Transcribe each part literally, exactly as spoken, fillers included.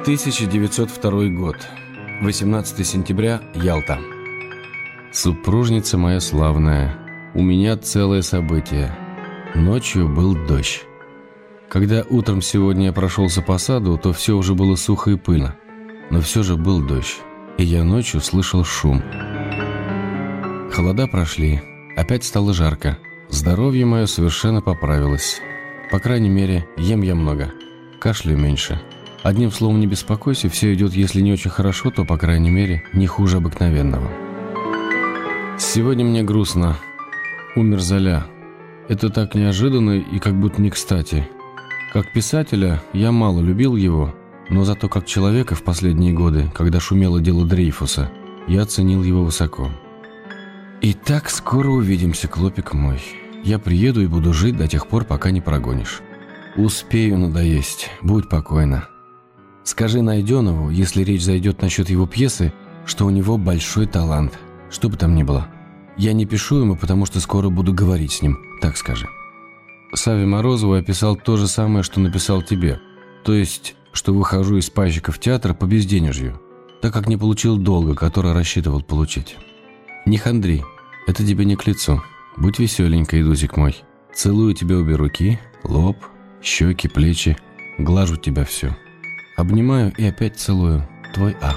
тысяча девятьсот второй год. восемнадцатое сентября. Ялта. Супружница моя славная, у меня целое событие. Ночью был дождь. Когда утром сегодня я прошелся по саду, то все уже было сухо и пыльно. Но все же был дождь, и я ночью слышал шум. Холода прошли, опять стало жарко. Здоровье мое совершенно поправилось. По крайней мере, ем я много, кашляю меньше. Одним словом, не беспокойся, все идет, если не очень хорошо, то, по крайней мере, не хуже обыкновенного. Сегодня мне грустно. Умер Золя. Это так неожиданно и как будто не кстати. Как писателя я мало любил его, но зато как человека в последние годы, когда шумело дело Дрейфуса, я оценил его высоко. Итак, скоро увидимся, клопик мой. Я приеду и буду жить до тех пор, пока не прогонишь. Успею надоесть, будь покойна. Скажи Найденову, если речь зайдет насчет его пьесы, что у него большой талант, что бы там ни было. Я не пишу ему, потому что скоро буду говорить с ним, так скажи. Саве Морозову я писал то же самое, что написал тебе, то есть, что выхожу из пайщиков театра по безденежью, так как не получил долга, который рассчитывал получить. Не хандри, это тебе не к лицу. Будь веселенькой, Дусик мой. Целую тебе обе руки, лоб, щеки, плечи, глажу тебя все. Обнимаю и опять целую. Твой А.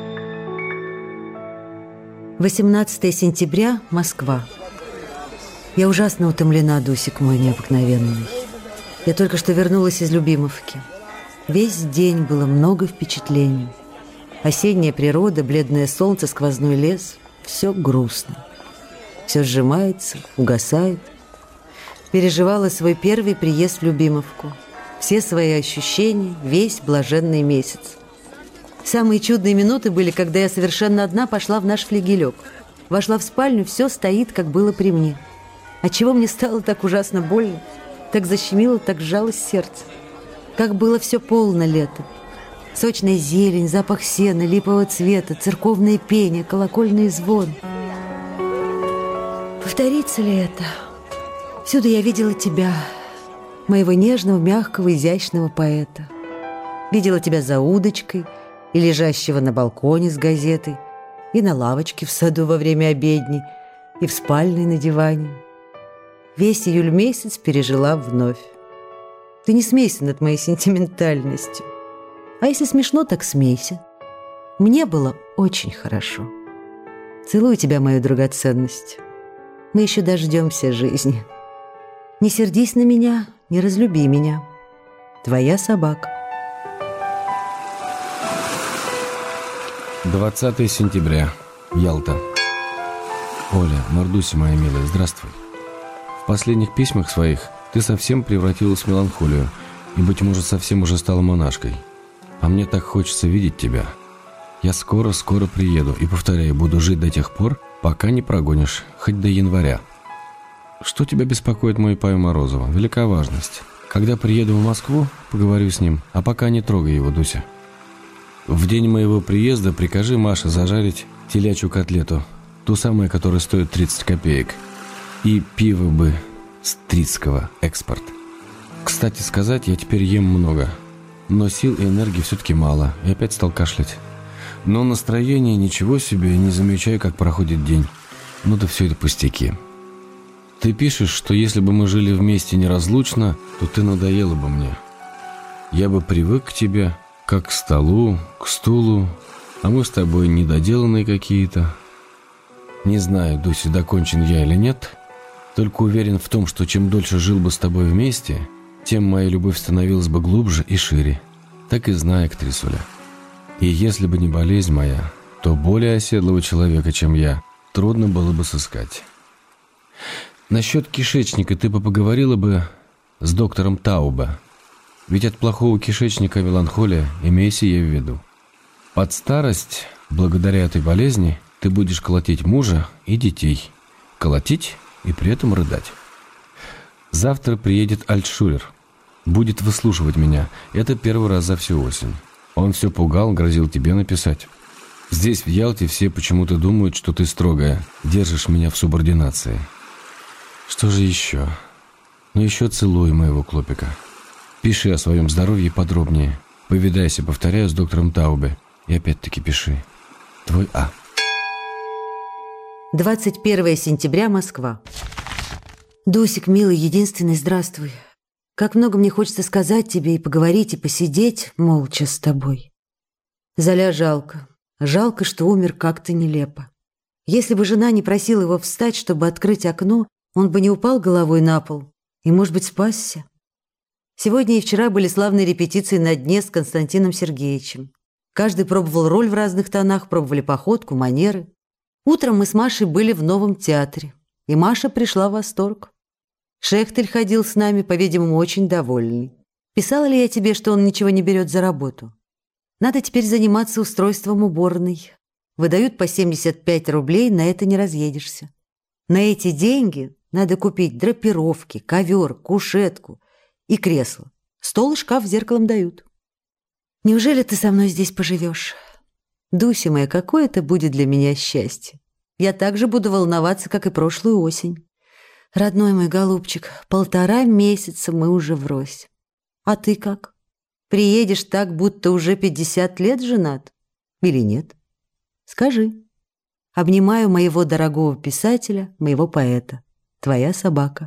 восемнадцатое сентября. Москва. Я ужасно утомлена, Дусик мой необыкновенный. Я только что вернулась из Любимовки. Весь день было много впечатлений. Осенняя природа, бледное солнце, сквозной лес. Все грустно. Все сжимается, угасает. Переживала свой первый приезд в Любимовку. Все свои ощущения, весь блаженный месяц. Самые чудные минуты были, когда я совершенно одна пошла в наш флигелек. Вошла в спальню, все стоит, как было при мне. Отчего мне стало так ужасно больно, так защемило, так сжалось сердце. Как было все полно лето. Сочная зелень, запах сена, липового цвета, церковное пение, колокольный звон. Повторится ли это? Всюду я видела тебя, моего нежного, мягкого, изящного поэта. Видела тебя за удочкой и лежащего на балконе с газетой, и на лавочке в саду во время обедни, и в спальне на диване. Весь июль месяц пережила вновь. Ты не смейся над моей сентиментальностью. А если смешно, так смейся. Мне было очень хорошо. Целую тебя, мою драгоценность. Мы еще дождемся жизни. Не сердись на меня, не разлюби меня. Твоя собака. двадцатое сентября. Ялта. Оля, Мордуся моя милая, здравствуй. В последних письмах своих ты совсем превратилась в меланхолию и, быть может, совсем уже стала монашкой. А мне так хочется видеть тебя. Я скоро-скоро приеду и, повторяю, буду жить до тех пор, пока не прогонишь, хоть до января. Что тебя беспокоит мой Павел Морозова? Велика важность. Когда приеду в Москву, поговорю с ним, а пока не трогай его, Дуся. В день моего приезда прикажи Маше зажарить телячью котлету, ту самую, которая стоит тридцать копеек, и пиво бы Стритского, экспорт. Кстати сказать, я теперь ем много, но сил и энергии все-таки мало, и опять стал кашлять. Но настроение ничего себе, не замечаю, как проходит день. Ну да все это пустяки. Ты пишешь, что если бы мы жили вместе неразлучно, то ты надоела бы мне. Я бы привык к тебе, как к столу, к стулу, а мы с тобой недоделанные какие-то. Не знаю, Дуся, докончен я или нет, только уверен в том, что чем дольше жил бы с тобой вместе, тем моя любовь становилась бы глубже и шире. Так и знай, актрисуля. И если бы не болезнь моя, то более оседлого человека, чем я, трудно было бы сыскать. Насчет кишечника ты бы поговорила бы с доктором Таубе. Ведь от плохого кишечника меланхолия, имей сие в виду. Под старость, благодаря этой болезни, ты будешь колотить мужа и детей. Колотить и при этом рыдать. Завтра приедет Альтшулер. Будет выслушивать меня. Это первый раз за всю осень. Он все пугал, грозил тебе написать. Здесь, в Ялте, все почему-то думают, что ты строгая, держишь меня в субординации. Что же еще? Ну еще целуй моего клопика. Пиши о своем здоровье подробнее. Повидайся, повторяю, с доктором Таубе. И опять-таки пиши. Твой А. двадцать первое сентября, Москва. Дусик, милый, единственный, здравствуй. Как много мне хочется сказать тебе и поговорить, и посидеть молча с тобой. Золя жалко. Жалко, что умер как-то нелепо. Если бы жена не просила его встать, чтобы открыть окно, он бы не упал головой на пол и, может быть, спасся. Сегодня и вчера были славные репетиции на дне с Константином Сергеевичем. Каждый пробовал роль в разных тонах, пробовали походку, манеры. Утром мы с Машей были в Новом театре, и Маша пришла в восторг. Шехтель ходил с нами, по-видимому, очень довольный. Писала ли я тебе, что он ничего не берет за работу? Надо теперь заниматься устройством уборной. Выдают по семьдесят пять рублей, на это не разъедешься. На эти деньги надо купить драпировки, ковер, кушетку и кресло. Стол и шкаф зеркалом дают. Неужели ты со мной здесь поживешь? Дуся моя, какое это будет для меня счастье. Я так же буду волноваться, как и прошлую осень. Родной мой голубчик, полтора месяца мы уже врозь. А ты как? Приедешь так, будто уже пятьдесят лет женат? Или нет? Скажи. Обнимаю моего дорогого писателя, моего поэта. Твоя собака.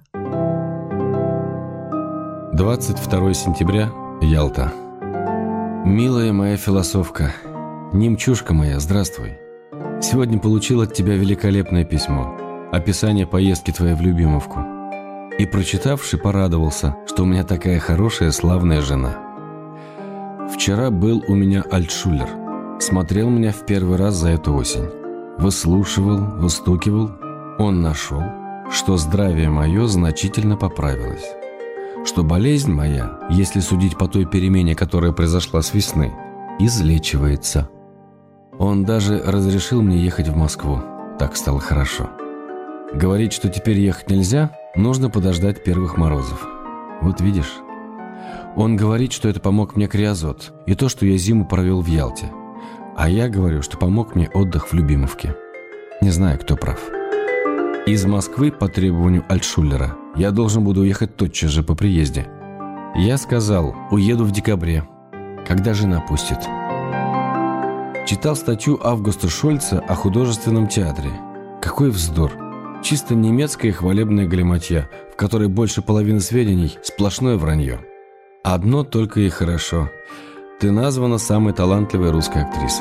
двадцать второе сентября, Ялта. Милая моя философка, немчушка моя, здравствуй. Сегодня получил от тебя великолепное письмо. Описание поездки твоей в Любимовку. И, прочитавши, порадовался, что у меня такая хорошая, славная жена. Вчера был у меня Альтшулер. Смотрел меня в первый раз за эту осень. Выслушивал, выстукивал. Он нашел, что здравие мое значительно поправилось. Что болезнь моя, если судить по той перемене, которая произошла с весны, излечивается. Он даже разрешил мне ехать в Москву. Так стало хорошо. Говорит, что теперь ехать нельзя, нужно подождать первых морозов. Вот видишь. Он говорит, что это помог мне криозот и то, что я зиму провел в Ялте. А я говорю, что помог мне отдых в Любимовке. Не знаю, кто прав. Из Москвы по требованию Альтшулера я должен буду уехать тотчас же по приезде. Я сказал, уеду в декабре, когда жена пустит. Читал статью Августа Шольца о художественном театре. Какой вздор! Чисто немецкая хвалебная галиматья, в которой больше половины сведений – сплошное вранье. Одно только и хорошо. Ты названа самой талантливой русской актрисой.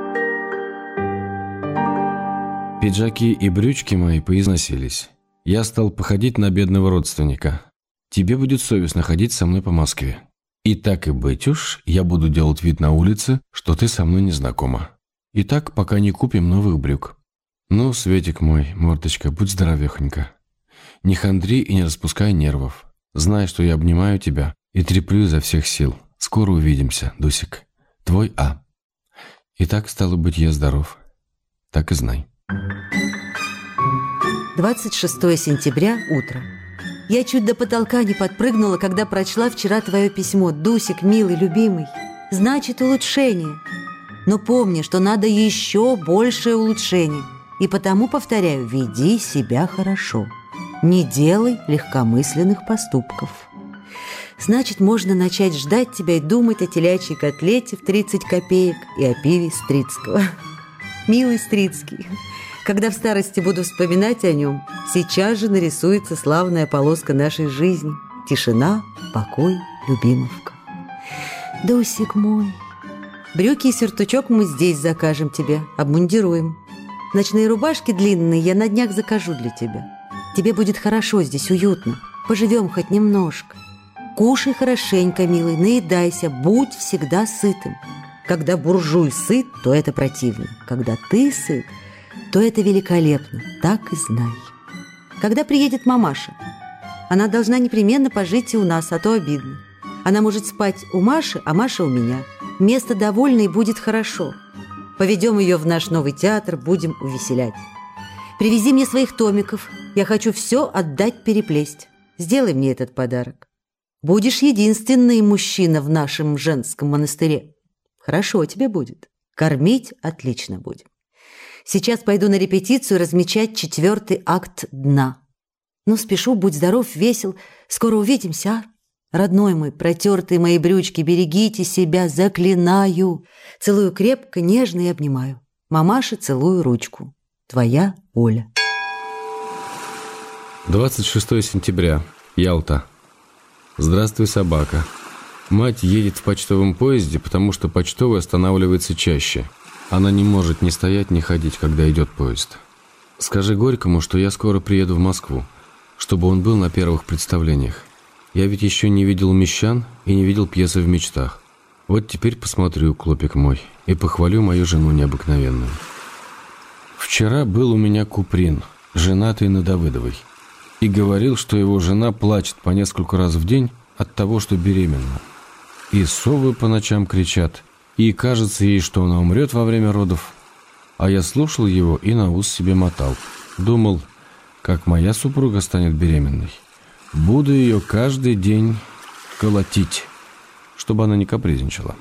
Пиджаки и брючки мои поизносились. Я стал походить на бедного родственника. Тебе будет совестно ходить со мной по Москве. И так и быть уж, я буду делать вид на улице, что ты со мной не знакома. И так, пока не купим новых брюк. Ну, Светик мой, мордочка, будь здоровехонька. Не хандри и не распускай нервов. Знай, что я обнимаю тебя и треплю изо всех сил. Скоро увидимся, Дусик. Твой А. И так, стало быть, я здоров. Так и знай. двадцать шестое сентября, утро. Я чуть до потолка не подпрыгнула, когда прочла вчера твое письмо. Дусик, милый, любимый. Значит, улучшение. Но помни, что надо еще большее улучшение. И потому, повторяю, веди себя хорошо. Не делай легкомысленных поступков. Значит, можно начать ждать тебя и думать о телячьей котлете в тридцать копеек и о пиве Стрицкого. Милый Стрицкий, когда в старости буду вспоминать о нем, сейчас же нарисуется славная полоска нашей жизни. Тишина, покой, Любимовка. Дусик мой, брюки и сюртучок мы здесь закажем тебе, обмундируем. Ночные рубашки длинные я на днях закажу для тебя. Тебе будет хорошо здесь, уютно. Поживем хоть немножко. Кушай хорошенько, милый, наедайся, будь всегда сытым. Когда буржуй сыт, то это противно. Когда ты сыт, то это великолепно. Так и знай. Когда приедет мамаша? Она должна непременно пожить и у нас, а то обидно. Она может спать у Маши, а Маша у меня. Место довольно и будет хорошо. Поведем ее в наш новый театр, будем увеселять. Привези мне своих томиков. Я хочу все отдать переплесть. Сделай мне этот подарок. Будешь единственный мужчина в нашем женском монастыре. Хорошо тебе будет. Кормить отлично будем. Сейчас пойду на репетицию размечать четвертый акт «Дна». Ну, спешу, будь здоров, весел. Скоро увидимся, а? Родной мой, протертые мои брючки, берегите себя, заклинаю. Целую крепко, нежно и обнимаю. Мамаше целую ручку. Твоя Оля. двадцать шестое сентября. Ялта. Здравствуй, собака. Мать едет в почтовом поезде, потому что почтовый останавливается чаще. Она не может ни стоять, ни ходить, когда идет поезд. Скажи Горькому, что я скоро приеду в Москву, чтобы он был на первых представлениях. Я ведь еще не видел «Мещан» и не видел пьесы в мечтах. Вот теперь посмотрю, клопик мой, и похвалю мою жену необыкновенную. Вчера был у меня Куприн, женатый на Давыдовой, и говорил, что его жена плачет по нескольку раз в день от того, что беременна. И совы по ночам кричат, и кажется ей, что она умрет во время родов. А я слушал его и на ус себе мотал. Думал, как моя супруга станет беременной. Буду ее каждый день колотить, чтобы она не капризничала.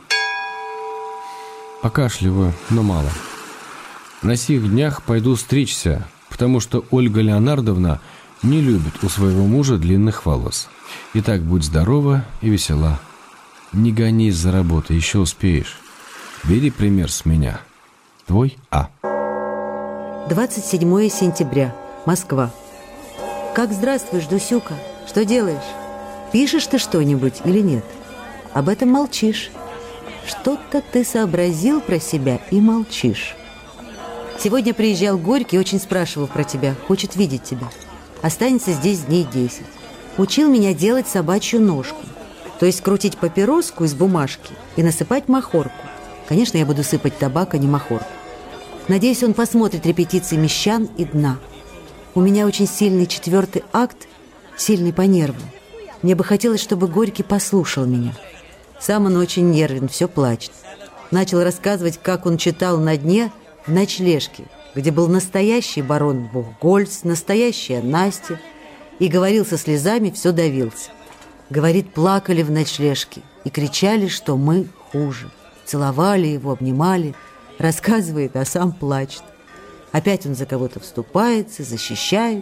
Покашливаю, но мало. На сих днях пойду стричься, потому что Ольга Леонардовна не любит у своего мужа длинных волос. Итак, будь здорова и весела. Не гонись за работой, еще успеешь. Бери пример с меня. Твой А. двадцать седьмое сентября. Москва. Как здравствуешь, Дусюка? Что делаешь? Пишешь ты что-нибудь или нет? Об этом молчишь. Что-то ты сообразил про себя и молчишь. Сегодня приезжал Горький, очень спрашивал про тебя, хочет видеть тебя. Останется здесь дней десять. Учил меня делать собачью ножку, то есть крутить папироску из бумажки и насыпать махорку. Конечно, я буду сыпать табак, а не махорку. Надеюсь, он посмотрит репетиции «Мещан» и «Дна». У меня очень сильный четвертый акт, сильный по нервам. Мне бы хотелось, чтобы Горький послушал меня. Сам он очень нервен, все плачет. Начал рассказывать, как он читал на дне в ночлежке, где был настоящий барон Бухгольц, настоящая Настя, и говорил со слезами, все давился. Говорит, плакали в ночлежке и кричали, что мы хуже. Целовали его, обнимали, рассказывает, а сам плачет. Опять он за кого-то вступается, защищает.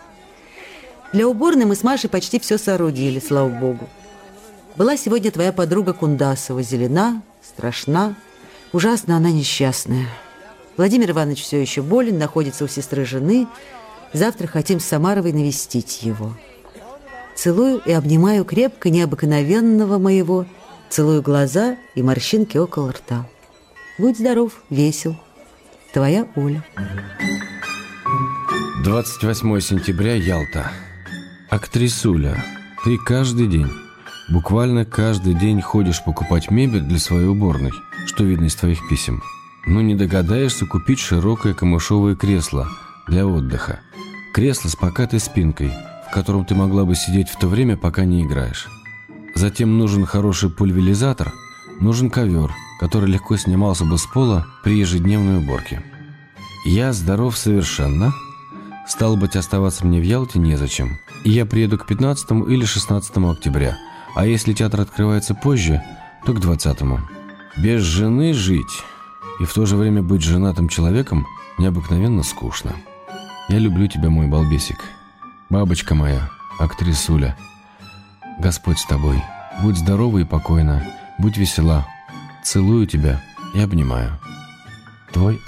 Для уборной мы с Машей почти все соорудили, слава богу. Была сегодня твоя подруга Кундасова, зелена, страшна, ужасно она несчастная. Владимир Иванович все еще болен, находится у сестры жены. Завтра хотим с Самаровой навестить его. Целую и обнимаю крепко необыкновенного моего, целую глаза и морщинки около рта. Будь здоров, весел. Твоя Оля. двадцать восьмое сентября, Ялта. Актрисуля, ты каждый день, буквально каждый день ходишь покупать мебель для своей уборной, что видно из твоих писем. Но не догадаешься купить широкое камышовое кресло для отдыха. Кресло с покатой спинкой, в котором ты могла бы сидеть в то время, пока не играешь. Затем нужен хороший пульверизатор, нужен ковер, который легко снимался бы с пола при ежедневной уборке. Я здоров совершенно. Стало быть, оставаться мне в Ялте незачем. И я приеду к пятнадцатому или шестнадцатому октября. А если театр открывается позже, то к двадцатому. Без жены жить и в то же время быть женатым человеком необыкновенно скучно. Я люблю тебя, мой балбесик. Бабочка моя, актрисуля. Господь с тобой. Будь здорова и покойна. Будь весела. Целую тебя и обнимаю. Твой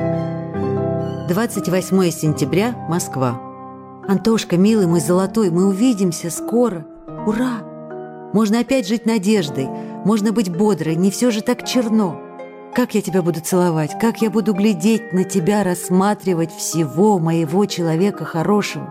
А. двадцать восьмое сентября, Москва. Антошка, милый мой золотой, мы увидимся скоро. Ура! Можно опять жить надеждой, можно быть бодрой, не все же так черно. Как я тебя буду целовать, как я буду глядеть на тебя, рассматривать всего моего человека хорошего.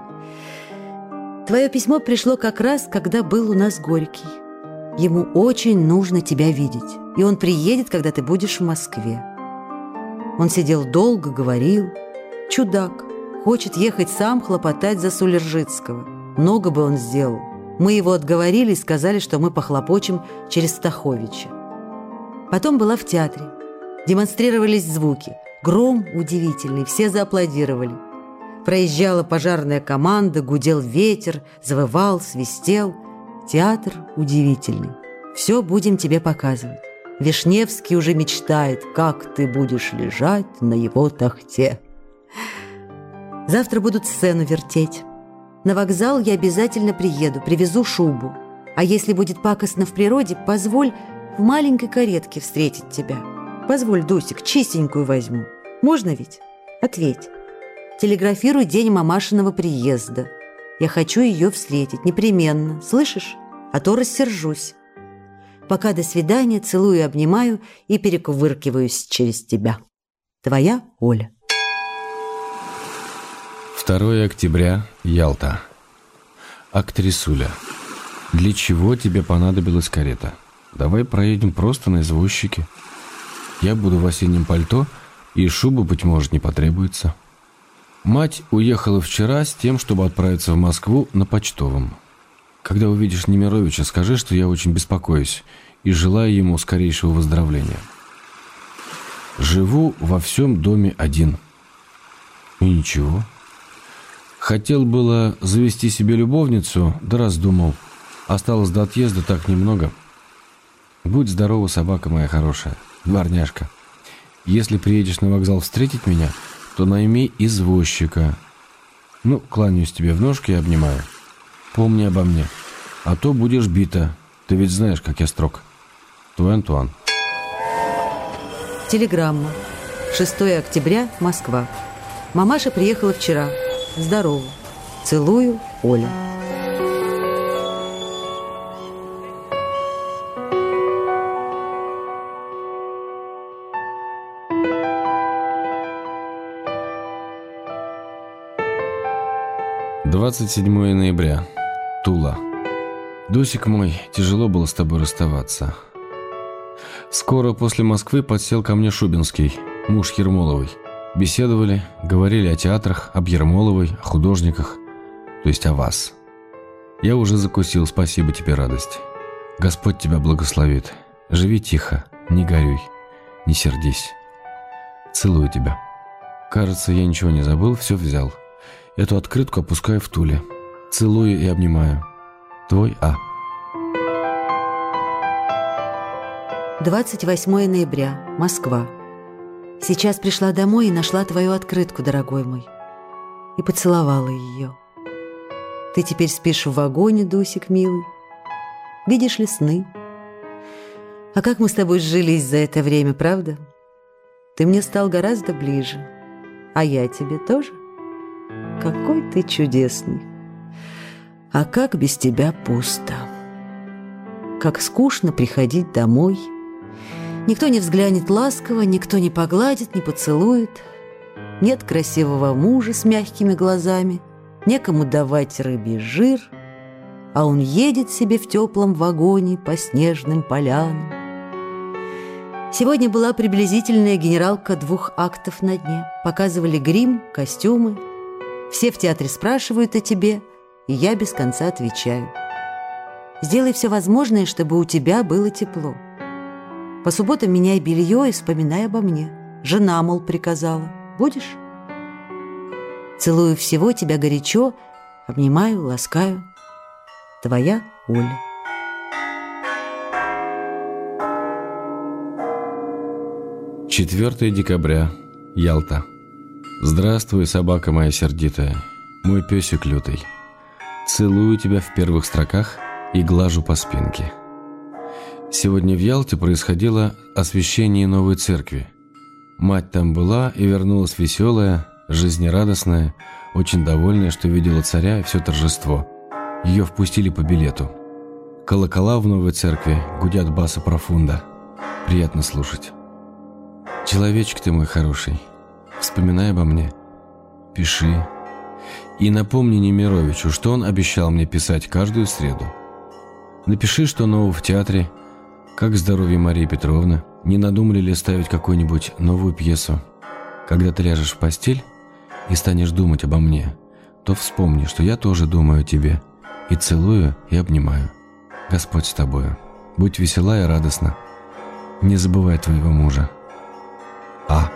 Твое письмо пришло как раз, когда был у нас Горький. Ему очень нужно тебя видеть, и он приедет, когда ты будешь в Москве. Он сидел долго, говорил. Чудак, хочет ехать сам хлопотать за Сулержицкого. Много бы он сделал. Мы его отговорили и сказали, что мы похлопочем через Стаховича. Потом была в театре. Демонстрировались звуки. Гром удивительный, все зааплодировали. Проезжала пожарная команда, гудел ветер, завывал, свистел. Театр удивительный. Все будем тебе показывать. Вишневский уже мечтает, как ты будешь лежать на его тахте. Завтра будут сцену вертеть. На вокзал я обязательно приеду, привезу шубу. А если будет пакостно в природе, позволь в маленькой каретке встретить тебя. Позволь, Дусик, чистенькую возьму. Можно ведь? Ответь. Телеграфируй день мамашиного приезда. Я хочу ее встретить, непременно. Слышишь? А то рассержусь. Пока до свидания, целую, обнимаю и перекувыркиваюсь через тебя. Твоя Оля. второе октября, Ялта. Актрисуля. Для чего тебе понадобилась карета? Давай проедем просто на извозчике. Я буду в осеннем пальто, и шуба, быть может, не потребуется. Мать уехала вчера с тем, чтобы отправиться в Москву на почтовом. Когда увидишь Немировича, скажи, что я очень беспокоюсь и желаю ему скорейшего выздоровления. Живу во всем доме один. И ничего. Хотел было завести себе любовницу, да раздумал. Осталось до отъезда так немного. Будь здорова, собака моя хорошая, дворняжка. Если приедешь на вокзал встретить меня, то найми извозчика. Ну, кланяюсь тебе в ножки и обнимаю. Помни обо мне, а то будешь бита. Ты ведь знаешь, как я строг. Твой Антуан. Телеграмма. шестое октября, Москва. Мамаша приехала вчера. Здорово. Целую, Оля. двадцать седьмое ноября. Тула. Дусик мой, тяжело было с тобой расставаться. Скоро после Москвы подсел ко мне Шубинский, муж Ермоловой. Беседовали, говорили о театрах, об Ермоловой, о художниках, то есть о вас. Я уже закусил, спасибо тебе, радость. Господь тебя благословит. Живи тихо, не горюй, не сердись. Целую тебя. Кажется, я ничего не забыл, все взял. Эту открытку опускаю в Туле. Целую и обнимаю. Твой А. двадцать восьмое ноября, Москва. Сейчас пришла домой и нашла твою открытку, дорогой мой, и поцеловала ее. Ты теперь спишь в вагоне, Дусик, милый. Видишь ли сны? А как мы с тобой сжились за это время, правда? Ты мне стал гораздо ближе, а я тебе тоже. Какой ты чудесный. А как без тебя пусто. Как скучно приходить домой. Никто не взглянет ласково, никто не погладит, не поцелует. Нет красивого мужа с мягкими глазами, некому давать рыбий жир, а он едет себе в теплом вагоне по снежным полянам. Сегодня была приблизительная генералка двух актов на дне. Показывали грим, костюмы. Все в театре спрашивают о тебе, и я без конца отвечаю. Сделай все возможное, чтобы у тебя было тепло. По субботам меняй белье и вспоминай обо мне. Жена, мол, приказала. Будешь? Целую всего тебя горячо, обнимаю, ласкаю. Твоя Оля. четвёртое декабря. Ялта. Здравствуй, собака моя сердитая, мой песик лютый. Целую тебя в первых строках и глажу по спинке. Сегодня в Ялте происходило освящение новой церкви. Мать там была и вернулась веселая, жизнерадостная, очень довольная, что видела царя и все торжество. Ее впустили по билету. Колокола в новой церкви гудят баса профунда. Приятно слушать. Человечек ты мой хороший, вспоминай обо мне, пиши. И напомни Немировичу, что он обещал мне писать каждую среду. Напиши, что нового в театре, как здоровье Марии Петровны, не надумали ли ставить какую-нибудь новую пьесу. Когда ты ляжешь в постель и станешь думать обо мне, то вспомни, что я тоже думаю о тебе, и целую, и обнимаю. Господь с тобою. Будь весела и радостна. Не забывай твоего мужа. А.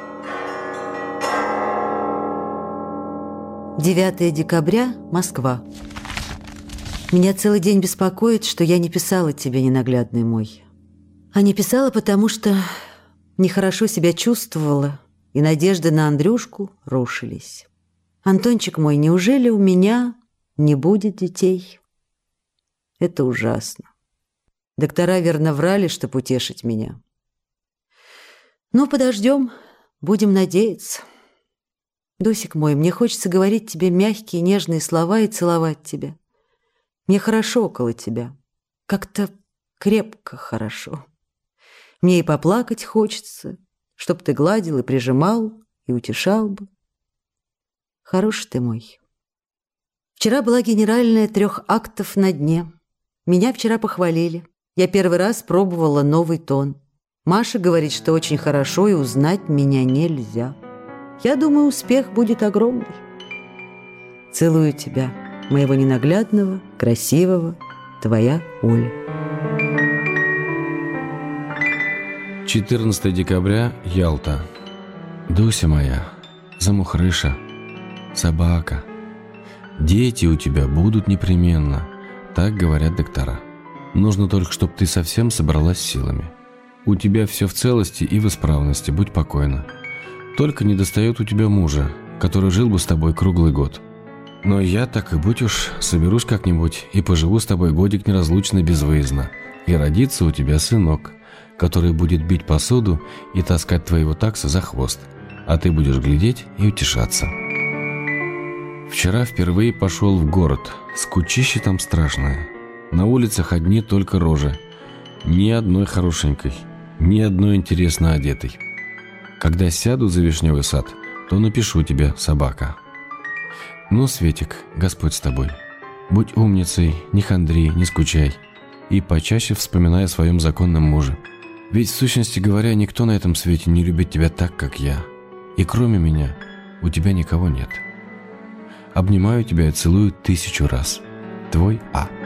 девятое декабря, Москва. Меня целый день беспокоит, что я не писала тебе, ненаглядный мой. А не писала, потому что нехорошо себя чувствовала, и надежды на Андрюшку рушились. Антончик мой, неужели у меня не будет детей? Это ужасно. Доктора верно врали, чтобы утешить меня. Ну, подождем, будем надеяться. Дусик мой, мне хочется говорить тебе мягкие, нежные слова и целовать тебя. Мне хорошо около тебя. Как-то крепко хорошо. Мне и поплакать хочется, чтоб ты гладил и прижимал, и утешал бы. Хороший ты мой. Вчера была генеральная трех актов на дне. Меня вчера похвалили. Я первый раз пробовала новый тон. Маша говорит, что очень хорошо, и узнать меня нельзя. Я думаю, успех будет огромный. Целую тебя, моего ненаглядного, красивого, твоя Оля. четырнадцатое декабря, Ялта. Дуся моя, замухрыша, собака. Дети у тебя будут непременно, так говорят доктора. Нужно только, чтобы ты совсем собралась силами. У тебя все в целости и в исправности, будь покойна. Только недостает у тебя мужа, который жил бы с тобой круглый год. Но я, так и будь уж, соберусь как-нибудь и поживу с тобой годик неразлучно безвыездно. И родится у тебя сынок, который будет бить посуду и таскать твоего такса за хвост, а ты будешь глядеть и утешаться. Вчера впервые пошел в город, скучище там страшное. На улицах одни только рожи, ни одной хорошенькой, ни одной интересно одетой. Когда сяду за вишневый сад, то напишу тебе, собака. Ну, Светик, Господь с тобой. Будь умницей, не хандри, не скучай. И почаще вспоминай о своем законном муже. Ведь, в сущности говоря, никто на этом свете не любит тебя так, как я. И кроме меня у тебя никого нет. Обнимаю тебя и целую тысячу раз. Твой А.